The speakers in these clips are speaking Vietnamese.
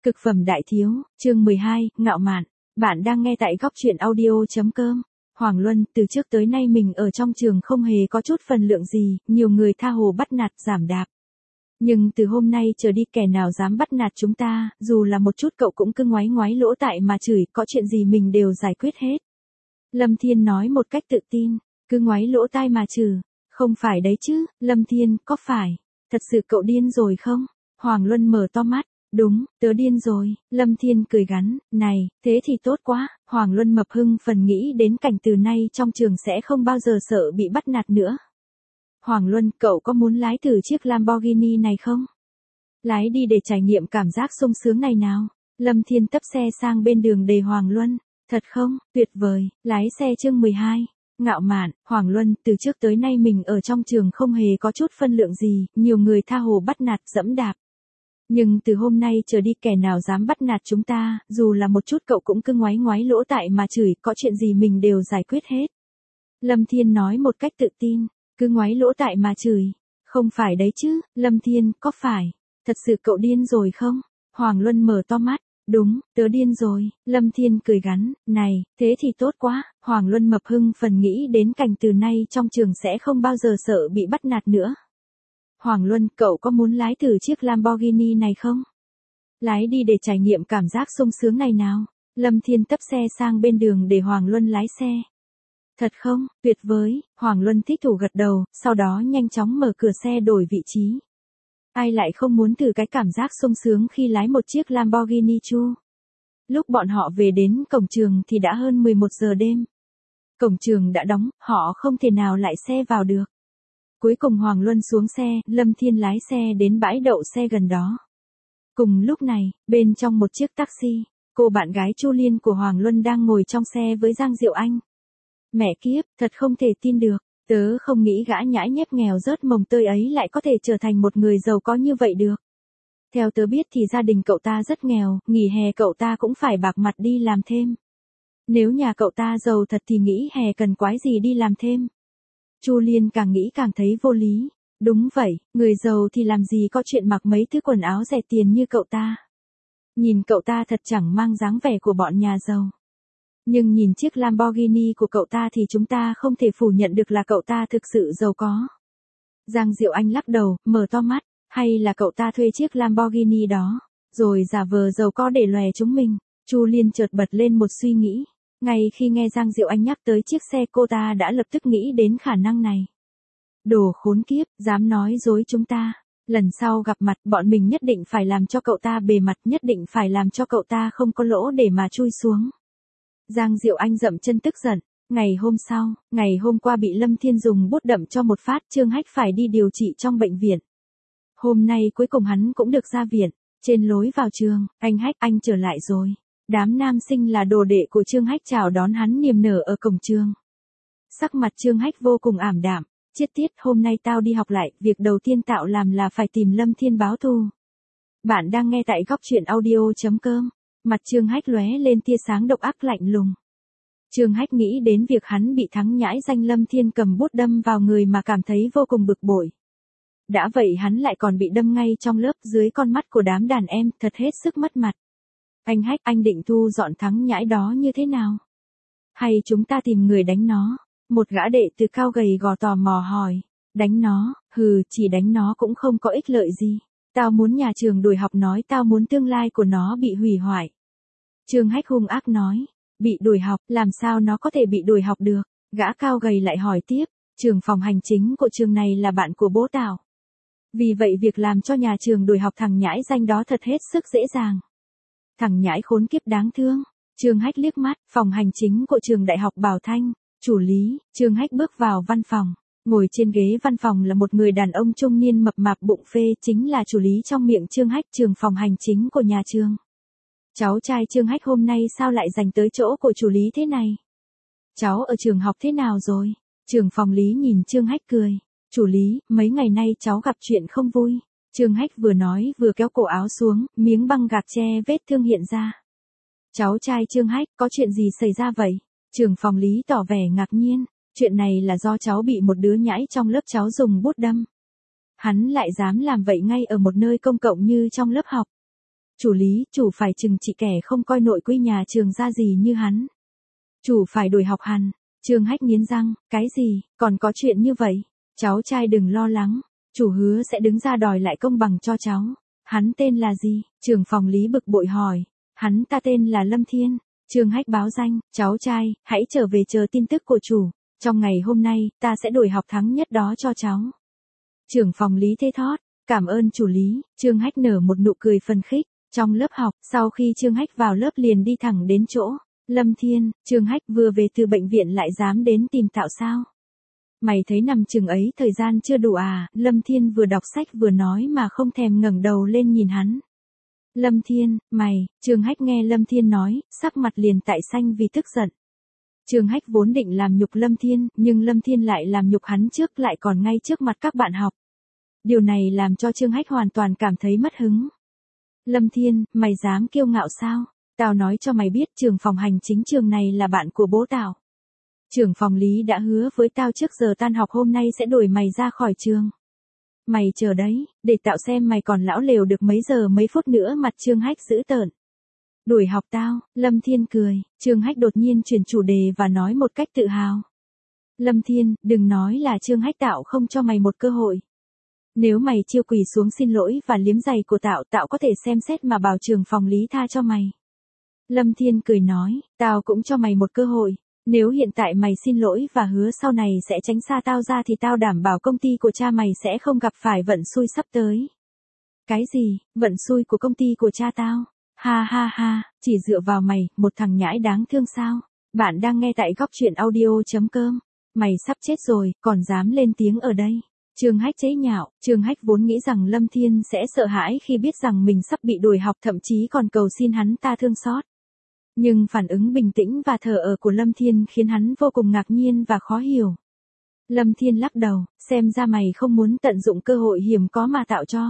Cực phẩm đại thiếu, chương 12, ngạo mạn. Bạn đang nghe tại góc truyện audio.com. Hoàng Luân, từ trước tới nay mình ở trong trường không hề có chút phần lượng gì, nhiều người tha hồ bắt nạt giảm đạp. Nhưng từ hôm nay trở đi kẻ nào dám bắt nạt chúng ta, dù là một chút cậu cũng cứ ngoáy ngoáy lỗ tại mà chửi, có chuyện gì mình đều giải quyết hết. Lâm Thiên nói một cách tự tin, cứ ngoáy lỗ tai mà chửi. Không phải đấy chứ, Lâm Thiên, có phải? Thật sự cậu điên rồi không? Hoàng Luân mở to mắt. Đúng, tớ điên rồi, Lâm Thiên cười gắn, này, thế thì tốt quá, Hoàng Luân mập hưng phần nghĩ đến cảnh từ nay trong trường sẽ không bao giờ sợ bị bắt nạt nữa. Hoàng Luân, cậu có muốn lái thử chiếc Lamborghini này không? Lái đi để trải nghiệm cảm giác sung sướng này nào. Lâm Thiên tấp xe sang bên đường để Hoàng Luân, thật không, tuyệt vời, lái xe chương 12. Ngạo mạn, Hoàng Luân, từ trước tới nay mình ở trong trường không hề có chút phân lượng gì, nhiều người tha hồ bắt nạt dẫm đạp. Nhưng từ hôm nay trở đi kẻ nào dám bắt nạt chúng ta, dù là một chút cậu cũng cứ ngoáy ngoáy lỗ tại mà chửi, có chuyện gì mình đều giải quyết hết. Lâm Thiên nói một cách tự tin, cứ ngoáy lỗ tại mà chửi. Không phải đấy chứ, Lâm Thiên, có phải? Thật sự cậu điên rồi không? Hoàng Luân mở to mắt. Đúng, tớ điên rồi, Lâm Thiên cười gắn, này, thế thì tốt quá, Hoàng Luân mập hưng phần nghĩ đến cảnh từ nay trong trường sẽ không bao giờ sợ bị bắt nạt nữa. Hoàng Luân, cậu có muốn lái thử chiếc Lamborghini này không? Lái đi để trải nghiệm cảm giác sung sướng này nào. Lâm Thiên tấp xe sang bên đường để Hoàng Luân lái xe. Thật không, tuyệt vời, Hoàng Luân thích thú gật đầu, sau đó nhanh chóng mở cửa xe đổi vị trí. Ai lại không muốn thử cái cảm giác sung sướng khi lái một chiếc Lamborghini chu? Lúc bọn họ về đến cổng trường thì đã hơn 11 giờ đêm. Cổng trường đã đóng, họ không thể nào lại xe vào được. Cuối cùng Hoàng Luân xuống xe, Lâm Thiên lái xe đến bãi đậu xe gần đó. Cùng lúc này, bên trong một chiếc taxi, cô bạn gái Chu Liên của Hoàng Luân đang ngồi trong xe với Giang Diệu Anh. Mẹ kiếp, thật không thể tin được, tớ không nghĩ gã nhãi nhép nghèo rớt mồng tơi ấy lại có thể trở thành một người giàu có như vậy được. Theo tớ biết thì gia đình cậu ta rất nghèo, nghỉ hè cậu ta cũng phải bạc mặt đi làm thêm. Nếu nhà cậu ta giàu thật thì nghĩ hè cần quái gì đi làm thêm. Chu Liên càng nghĩ càng thấy vô lý. Đúng vậy, người giàu thì làm gì có chuyện mặc mấy thứ quần áo rẻ tiền như cậu ta. Nhìn cậu ta thật chẳng mang dáng vẻ của bọn nhà giàu. Nhưng nhìn chiếc Lamborghini của cậu ta thì chúng ta không thể phủ nhận được là cậu ta thực sự giàu có. Giang Diệu Anh lắc đầu, mở to mắt, hay là cậu ta thuê chiếc Lamborghini đó, rồi giả vờ giàu có để lòe chúng mình. Chu Liên chợt bật lên một suy nghĩ. Ngay khi nghe Giang Diệu Anh nhắc tới chiếc xe cô ta đã lập tức nghĩ đến khả năng này. Đồ khốn kiếp, dám nói dối chúng ta. Lần sau gặp mặt bọn mình nhất định phải làm cho cậu ta bề mặt, nhất định phải làm cho cậu ta không có lỗ để mà chui xuống. Giang Diệu Anh dậm chân tức giận. Ngày hôm sau, ngày hôm qua bị Lâm Thiên dùng bút đậm cho một phát, Trương Hách phải đi điều trị trong bệnh viện. Hôm nay cuối cùng hắn cũng được ra viện. Trên lối vào trường, anh Hách, anh trở lại rồi. Đám nam sinh là đồ đệ của Trương Hách chào đón hắn niềm nở ở cổng trường. Sắc mặt Trương Hách vô cùng ảm đạm. Chiết tiết, hôm nay tao đi học lại, việc đầu tiên tao làm là phải tìm Lâm Thiên báo thù. Bạn đang nghe tại góc truyện audio.com. Mặt Trương Hách lóe lên tia sáng độc ác lạnh lùng. Trương Hách nghĩ đến việc hắn bị thắng nhãi danh Lâm Thiên cầm bút đâm vào người mà cảm thấy vô cùng bực bội. Đã vậy hắn lại còn bị đâm ngay trong lớp dưới con mắt của đám đàn em, thật hết sức mất mặt. Anh Hách, anh định thu dọn thắng nhãi đó như thế nào? Hay chúng ta tìm người đánh nó? Một gã đệ từ cao gầy gò tò mò hỏi. Đánh nó, hừ, chỉ đánh nó cũng không có ích lợi gì. Tao muốn nhà trường đuổi học, nói tao muốn tương lai của nó bị hủy hoại. Trương Hách hung ác nói. Bị đuổi học, làm sao nó có thể bị đuổi học được? Gã cao gầy lại hỏi tiếp. Trưởng phòng hành chính của trường này là bạn của bố tao. Vì vậy việc làm cho nhà trường đuổi học thằng nhãi danh đó thật hết sức dễ dàng. Thằng nhãi khốn kiếp đáng thương. Trương Hách liếc mắt, phòng hành chính của trường Đại học Bảo Thanh, chủ lý. Trương Hách bước vào văn phòng. Ngồi trên ghế văn phòng là một người đàn ông trung niên mập mạp bụng phê, chính là chủ lý trong miệng Trương Hách, trường phòng hành chính của nhà trường. Cháu trai Trương Hách hôm nay sao lại dành tới chỗ của chủ lý thế này? Cháu ở trường học thế nào rồi? Trưởng phòng lý nhìn Trương Hách cười. Chủ lý, mấy ngày nay cháu gặp chuyện không vui. Trương Hách vừa nói vừa kéo cổ áo xuống, miếng băng gạc che vết thương hiện ra. Cháu trai Trương Hách, có chuyện gì xảy ra vậy? Trưởng phòng lý tỏ vẻ ngạc nhiên. Chuyện này là do cháu bị một đứa nhãi trong lớp cháu dùng bút đâm. Hắn lại dám làm vậy ngay ở một nơi công cộng như trong lớp học. Chủ Lý, chủ phải trừng trị kẻ không coi nội quy nhà trường ra gì như hắn. Chủ phải đuổi học hẳn. Trương Hách nghiến răng, cái gì, còn có chuyện như vậy? Cháu trai đừng lo lắng, chủ hứa sẽ đứng ra đòi lại công bằng cho cháu. Hắn tên là gì? Trưởng phòng Lý bực bội hỏi. Hắn ta tên là Lâm Thiên. Trương Hách báo danh, cháu trai, hãy trở về chờ tin tức của chủ. Trong ngày hôm nay, ta sẽ đổi học thắng nhất đó cho cháu. Trưởng phòng Lý thê thót, cảm ơn chủ Lý. Trương Hách nở một nụ cười phấn khích. Trong lớp học, sau khi Trương Hách vào lớp liền đi thẳng đến chỗ. Lâm Thiên, Trương Hách vừa về từ bệnh viện lại dám đến tìm tạo sao? Mày thấy nằm chừng ấy thời gian chưa đủ à? Lâm Thiên vừa đọc sách vừa nói mà không thèm ngẩng đầu lên nhìn hắn. Lâm Thiên, mày, Trương Hách nghe Lâm Thiên nói, sắc mặt liền tại xanh vì tức giận. Trương Hách vốn định làm nhục Lâm Thiên, nhưng Lâm Thiên lại làm nhục hắn trước lại còn ngay trước mặt các bạn học. Điều này làm cho Trương Hách hoàn toàn cảm thấy mất hứng. Lâm Thiên, mày dám kiêu ngạo sao? Tao nói cho mày biết trưởng phòng hành chính trường này là bạn của bố tao. Trưởng phòng Lý đã hứa với tao trước giờ tan học hôm nay sẽ đuổi mày ra khỏi trường. Mày chờ đấy, để tao xem mày còn lão lều được mấy giờ mấy phút nữa. Mặt Trương Hách dữ tợn. Đuổi học tao, Lâm Thiên cười. Trương Hách đột nhiên chuyển chủ đề và nói một cách tự hào. Lâm Thiên, đừng nói là Trương Hách tạo không cho mày một cơ hội. Nếu mày chiêu quỳ xuống xin lỗi và liếm giày của tạo có thể xem xét mà bảo trưởng phòng Lý tha cho mày. Lâm Thiên cười nói, tao cũng cho mày một cơ hội. Nếu hiện tại mày xin lỗi và hứa sau này sẽ tránh xa tao ra thì tao đảm bảo công ty của cha mày sẽ không gặp phải vận xui sắp tới. Cái gì, vận xui của công ty của cha tao? Ha ha ha, chỉ dựa vào mày, một thằng nhãi đáng thương sao? Bạn đang nghe tại góc truyện audio.com. Mày sắp chết rồi, còn dám lên tiếng ở đây. Trương Hách chế nhạo, Trương Hách vốn nghĩ rằng Lâm Thiên sẽ sợ hãi khi biết rằng mình sắp bị đuổi học, thậm chí còn cầu xin hắn ta thương xót. Nhưng phản ứng bình tĩnh và thờ ơ của Lâm Thiên khiến hắn vô cùng ngạc nhiên và khó hiểu. Lâm Thiên lắc đầu, xem ra mày không muốn tận dụng cơ hội hiếm có mà tạo cho.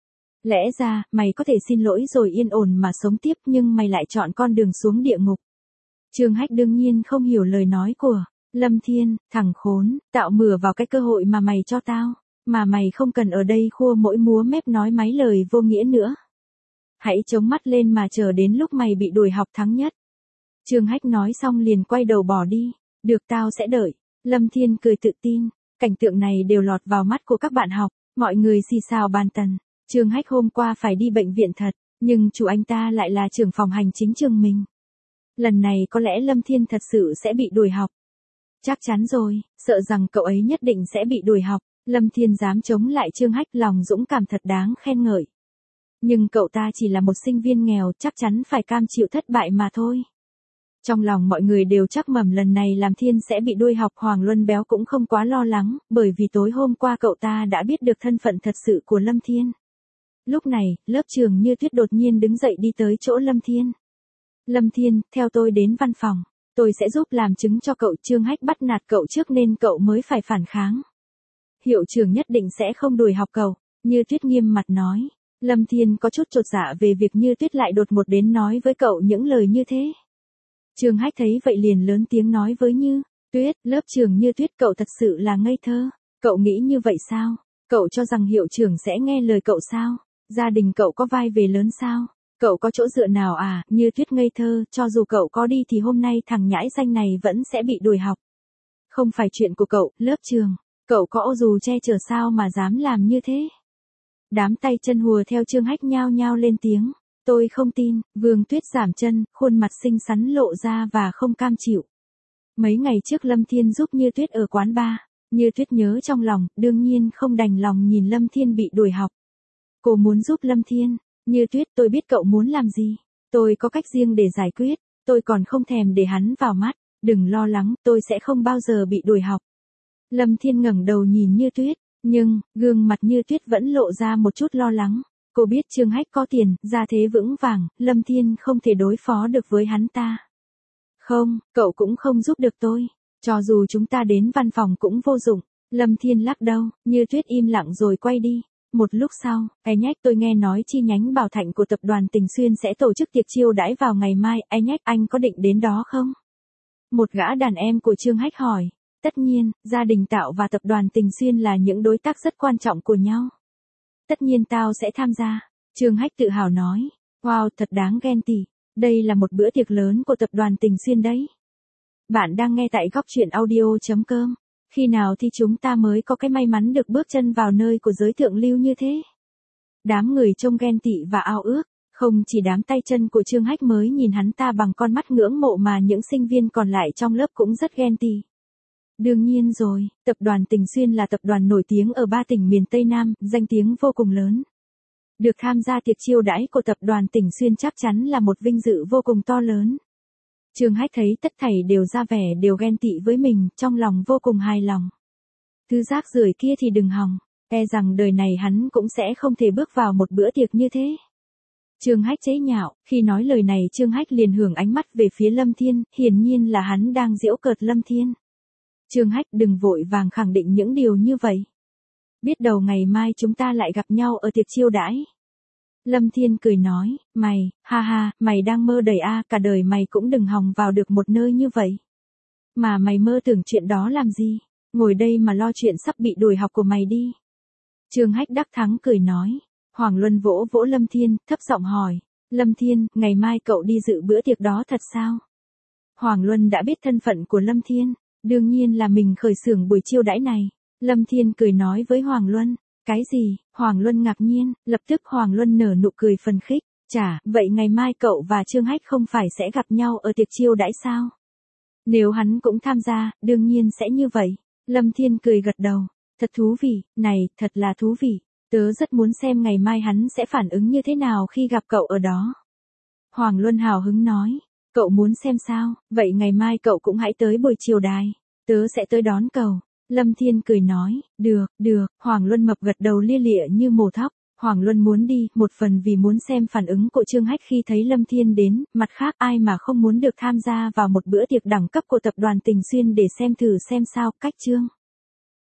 Lẽ ra, mày có thể xin lỗi rồi yên ổn mà sống tiếp nhưng mày lại chọn con đường xuống địa ngục. Trương Hách đương nhiên không hiểu lời nói của Lâm Thiên, thằng khốn, tạo mửa vào cái cơ hội mà mày cho tao, mà mày không cần ở đây khua mỗi múa mép nói mấy lời vô nghĩa nữa. Hãy chống mắt lên mà chờ đến lúc mày bị đuổi học thắng nhất. Trương Hách nói xong liền quay đầu bỏ đi. Được, tao sẽ đợi. Lâm Thiên cười tự tin. Cảnh tượng này đều lọt vào mắt của các bạn học. Mọi người xì xào bàn tần. Trương Hách hôm qua phải đi bệnh viện thật, nhưng chủ anh ta lại là trưởng phòng hành chính trường mình. Lần này có lẽ Lâm Thiên thật sự sẽ bị đuổi học. Chắc chắn rồi, sợ rằng cậu ấy nhất định sẽ bị đuổi học. Lâm Thiên dám chống lại Trương Hách, lòng dũng cảm thật đáng khen ngợi. Nhưng cậu ta chỉ là một sinh viên nghèo, chắc chắn phải cam chịu thất bại mà thôi. Trong lòng mọi người đều chắc mẩm lần này làm Thiên sẽ bị đuổi học. Hoàng Luân Béo cũng không quá lo lắng, bởi vì tối hôm qua cậu ta đã biết được thân phận thật sự của Lâm Thiên. Lúc này, lớp Trường Như Tuyết đột nhiên đứng dậy đi tới chỗ Lâm Thiên. Lâm Thiên, theo tôi đến văn phòng. Tôi sẽ giúp làm chứng cho cậu. Trương Hách bắt nạt cậu trước nên cậu mới phải phản kháng. Hiệu trưởng nhất định sẽ không đuổi học cậu. Như Tuyết nghiêm mặt nói. Lâm Thiên có chút chột dạ về việc Như Tuyết lại đột ngột đến nói với cậu những lời như thế. Trương Hách thấy vậy liền lớn tiếng nói với Như Tuyết, lớp Trường Như Tuyết, cậu thật sự là ngây thơ. Cậu nghĩ như vậy sao? Cậu cho rằng hiệu trưởng sẽ nghe lời cậu sao? Gia đình cậu có vai vế lớn sao? Cậu có chỗ dựa nào à? Như Tuyết ngây thơ, cho dù cậu có đi thì hôm nay thằng nhãi danh này vẫn sẽ bị đuổi học. Không phải chuyện của cậu, lớp Trường. Cậu có ô dù che chở sao mà dám làm như thế? Đám tay chân hùa theo Trương Hách nhao nhao lên tiếng. Tôi không tin. Vương Tuyết giảm chân, khuôn mặt xinh xắn lộ ra và không cam chịu. Mấy ngày trước Lâm Thiên giúp Như Tuyết ở quán bar. Như Tuyết nhớ trong lòng, đương nhiên không đành lòng nhìn Lâm Thiên bị đuổi học. Cô muốn giúp Lâm Thiên. Như Tuyết, tôi biết cậu muốn làm gì. Tôi có cách riêng để giải quyết. Tôi còn không thèm để hắn vào mắt. Đừng lo lắng, tôi sẽ không bao giờ bị đuổi học. Lâm Thiên ngẩng đầu nhìn Như Tuyết, nhưng gương mặt Như Tuyết vẫn lộ ra một chút lo lắng. Cô biết Trương Hách có tiền, gia thế vững vàng, Lâm Thiên không thể đối phó được với hắn ta. Không, cậu cũng không giúp được tôi. Cho dù chúng ta đến văn phòng cũng vô dụng. Lâm Thiên lắc đầu. Như Tuyết im lặng rồi quay đi. Một lúc sau, Ai Nhách, tôi nghe nói chi nhánh Bảo Thạnh của tập đoàn Tình Xuyên sẽ tổ chức tiệc chiêu đãi vào ngày mai. Ai Nhách, anh có định đến đó không? Một gã đàn em của Trương Hách hỏi. Tất nhiên, gia đình Tạo và tập đoàn Tình Xuyên là những đối tác rất quan trọng của nhau. Tất nhiên tao sẽ tham gia. Trương Hách tự hào nói. Wow, thật đáng ghen tị. Đây là một bữa tiệc lớn của tập đoàn Tình Xuyên đấy. Bạn đang nghe tại góc chuyện audio.com. Khi nào thì chúng ta mới có cái may mắn được bước chân vào nơi của giới thượng lưu như thế? Đám người trông ghen tị và ao ước. Không chỉ đám tay chân của Trương Hách mới nhìn hắn ta bằng con mắt ngưỡng mộ mà những sinh viên còn lại trong lớp cũng rất ghen tị. Đương nhiên rồi, tập đoàn Tình Xuyên là tập đoàn nổi tiếng ở 3 tỉnh miền Tây Nam, danh tiếng vô cùng lớn. Được tham gia tiệc chiêu đãi của tập đoàn Tình Xuyên chắc chắn là một vinh dự vô cùng to lớn. Trương Hách thấy tất thảy đều ra vẻ đều ghen tị với mình, trong lòng vô cùng hài lòng. Thứ rác rưởi kia thì đừng hòng, e rằng đời này hắn cũng sẽ không thể bước vào một bữa tiệc như thế. Trương Hách chế nhạo, khi nói lời này Trương Hách liền hưởng ánh mắt về phía Lâm Thiên, hiển nhiên là hắn đang giễu cợt Lâm Thiên. Trương Hách đừng vội vàng khẳng định những điều như vậy. Biết đầu ngày mai chúng ta lại gặp nhau ở tiệc chiêu đãi. Lâm Thiên cười nói, mày, ha ha, mày đang mơ đầy a, cả đời mày cũng đừng hòng vào được một nơi như vậy. Mà mày mơ tưởng chuyện đó làm gì, ngồi đây mà lo chuyện sắp bị đuổi học của mày đi. Trương Hách đắc thắng cười nói. Hoàng Luân vỗ vỗ Lâm Thiên, thấp giọng hỏi, Lâm Thiên, ngày mai cậu đi dự bữa tiệc đó thật sao? Hoàng Luân đã biết thân phận của Lâm Thiên, đương nhiên là mình khởi xướng buổi chiêu đãi này. Lâm Thiên cười nói với Hoàng Luân, cái gì? Hoàng Luân ngạc nhiên, lập tức Hoàng Luân nở nụ cười phần khích, chả, vậy ngày mai cậu và Trương Hách không phải sẽ gặp nhau ở tiệc chiêu đãi sao? Nếu hắn cũng tham gia, đương nhiên sẽ như vậy. Lâm Thiên cười gật đầu, thật thú vị, này, thật là thú vị. Tớ rất muốn xem ngày mai hắn sẽ phản ứng như thế nào khi gặp cậu ở đó. Hoàng Luân hào hứng nói, cậu muốn xem sao, vậy ngày mai cậu cũng hãy tới buổi chiều đài, tớ sẽ tới đón cậu. Lâm Thiên cười nói, được, Hoàng Luân mập gật đầu lia lịa như mổ thóc. Hoàng Luân muốn đi, một phần vì muốn xem phản ứng của Trương Hách khi thấy Lâm Thiên đến, mặt khác ai mà không muốn được tham gia vào một bữa tiệc đẳng cấp của tập đoàn Tình Xuyên để xem thử xem sao, cách Trương